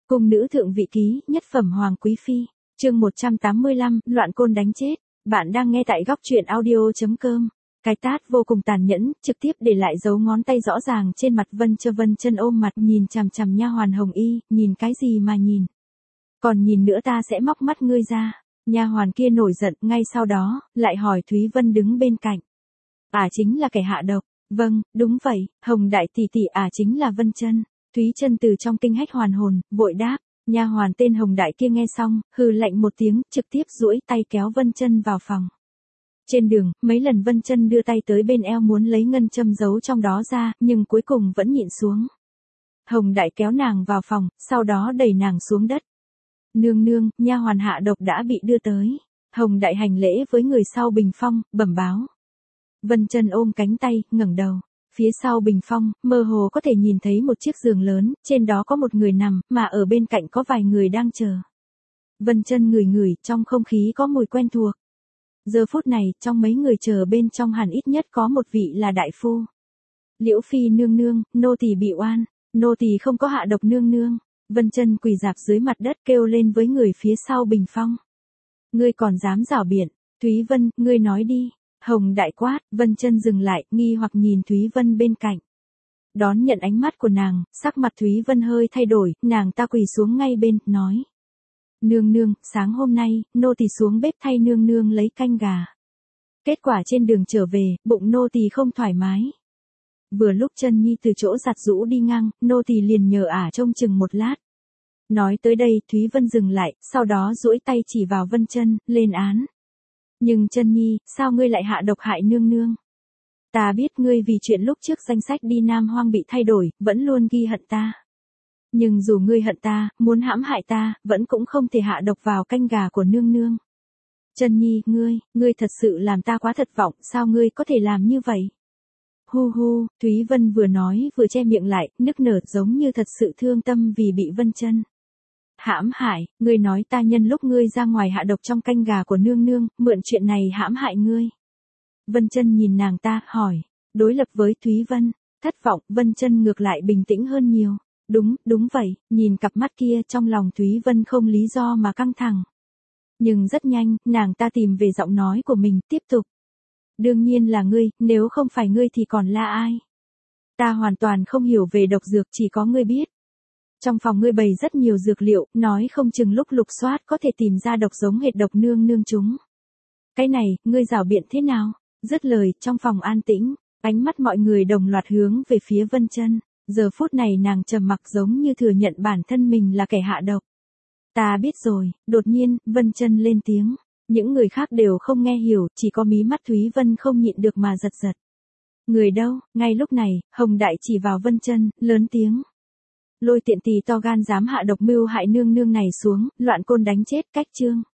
Cung nữ thượng vị ký, nhất phẩm hoàng quý phi, chương 185, loạn côn đánh chết. Bạn đang nghe tại góc truyện audio.com. Cái tát vô cùng tàn nhẫn, trực tiếp để lại dấu ngón tay rõ ràng trên mặt Vân Chân ôm mặt nhìn chằm chằm nha hoàn Hồng Y, nhìn cái gì mà nhìn. Còn nhìn nữa ta sẽ móc mắt ngươi ra. Nha hoàn kia nổi giận, ngay sau đó, lại hỏi Thúy Vân đứng bên cạnh. Chính là kẻ hạ độc. Vâng, đúng vậy, Hồng đại tỷ tỷ chính là Vân Chân. Thúy Chân từ trong kinh hách hoàn hồn, vội đáp. Nha hoàn tên Hồng đại kia nghe xong, hừ lạnh một tiếng, trực tiếp duỗi tay kéo Vân Chân vào phòng. Trên đường, mấy lần Vân Chân đưa tay tới bên eo muốn lấy ngân châm giấu trong đó ra, nhưng cuối cùng vẫn nhịn xuống. Hồng đại kéo nàng vào phòng, sau đó đẩy nàng xuống đất. Nương nương, nha hoàn hạ độc đã bị đưa tới. Hồng đại hành lễ với người sau bình phong, bẩm báo. Vân Chân ôm cánh tay, ngẩng đầu. Phía sau bình phong, mơ hồ có thể nhìn thấy một chiếc giường lớn, trên đó có một người nằm, mà ở bên cạnh có vài người đang chờ. Vân Chân ngửi ngửi, trong không khí có mùi quen thuộc. Giờ phút này, trong mấy người chờ bên trong hẳn ít nhất có một vị là đại phu. Liễu phi nương nương, nô tỳ bị oan, nô tỳ không có hạ độc nương nương. Vân Chân quỳ rạp dưới mặt đất kêu lên với người phía sau bình phong. Ngươi còn dám giảo biện, Thúy Vân, ngươi nói đi. Hồng đại quát, Vân Chân dừng lại, nghi hoặc nhìn Thúy Vân bên cạnh. Đón nhận ánh mắt của nàng, sắc mặt Thúy Vân hơi thay đổi, nàng ta quỳ xuống ngay bên, nói. Nương nương, sáng hôm nay, nô tỳ xuống bếp thay nương nương lấy canh gà. Kết quả trên đường trở về, bụng nô tỳ không thoải mái. Vừa lúc Chân Nhi từ chỗ giặt giũ đi ngang, nô tỳ liền nhờ trông chừng một lát. Nói tới đây, Thúy Vân dừng lại, sau đó duỗi tay chỉ vào Vân Chân, lên án. Nhưng Chân Nhi, sao ngươi lại hạ độc hại nương nương? Ta biết ngươi vì chuyện lúc trước danh sách đi Nam Hoang bị thay đổi, vẫn luôn ghi hận ta. Nhưng dù ngươi hận ta, muốn hãm hại ta, vẫn cũng không thể hạ độc vào canh gà của nương nương. Chân Nhi, ngươi thật sự làm ta quá thất vọng, sao ngươi có thể làm như vậy? Hu hu, Thúy Vân vừa nói vừa che miệng lại, nức nở giống như thật sự thương tâm vì bị Vân Chân hãm hại. Ngươi nói ta nhân lúc ngươi ra ngoài hạ độc trong canh gà của nương nương, mượn chuyện này hãm hại ngươi. Vân Chân nhìn nàng ta, hỏi. Đối lập với Thúy Vân, thất vọng, Vân Chân ngược lại bình tĩnh hơn nhiều. Đúng vậy, nhìn cặp mắt kia trong lòng Thúy Vân không lý do mà căng thẳng. Nhưng rất nhanh, nàng ta tìm về giọng nói của mình, tiếp tục. Đương nhiên là ngươi, nếu không phải ngươi thì còn là ai? Ta hoàn toàn không hiểu về độc dược, chỉ có ngươi biết. Trong phòng ngươi bày rất nhiều dược liệu, nói không chừng lúc lục soát có thể tìm ra độc giống hệt độc nương nương chúng. Cái này, ngươi giảo biện thế nào? Dứt lời, trong phòng an tĩnh, ánh mắt mọi người đồng loạt hướng về phía Vân Chân. Giờ phút này nàng trầm mặc giống như thừa nhận bản thân mình là kẻ hạ độc. Ta biết rồi, đột nhiên, Vân Chân lên tiếng. Những người khác đều không nghe hiểu, chỉ có mí mắt Thúy Vân không nhịn được mà giật giật. Người đâu? Ngay lúc này, Hồng đại chỉ vào Vân Chân, lớn tiếng. Lôi tiện tỳ to gan dám hạ độc mưu hại nương nương này xuống, loạn côn đánh chết, cách chương.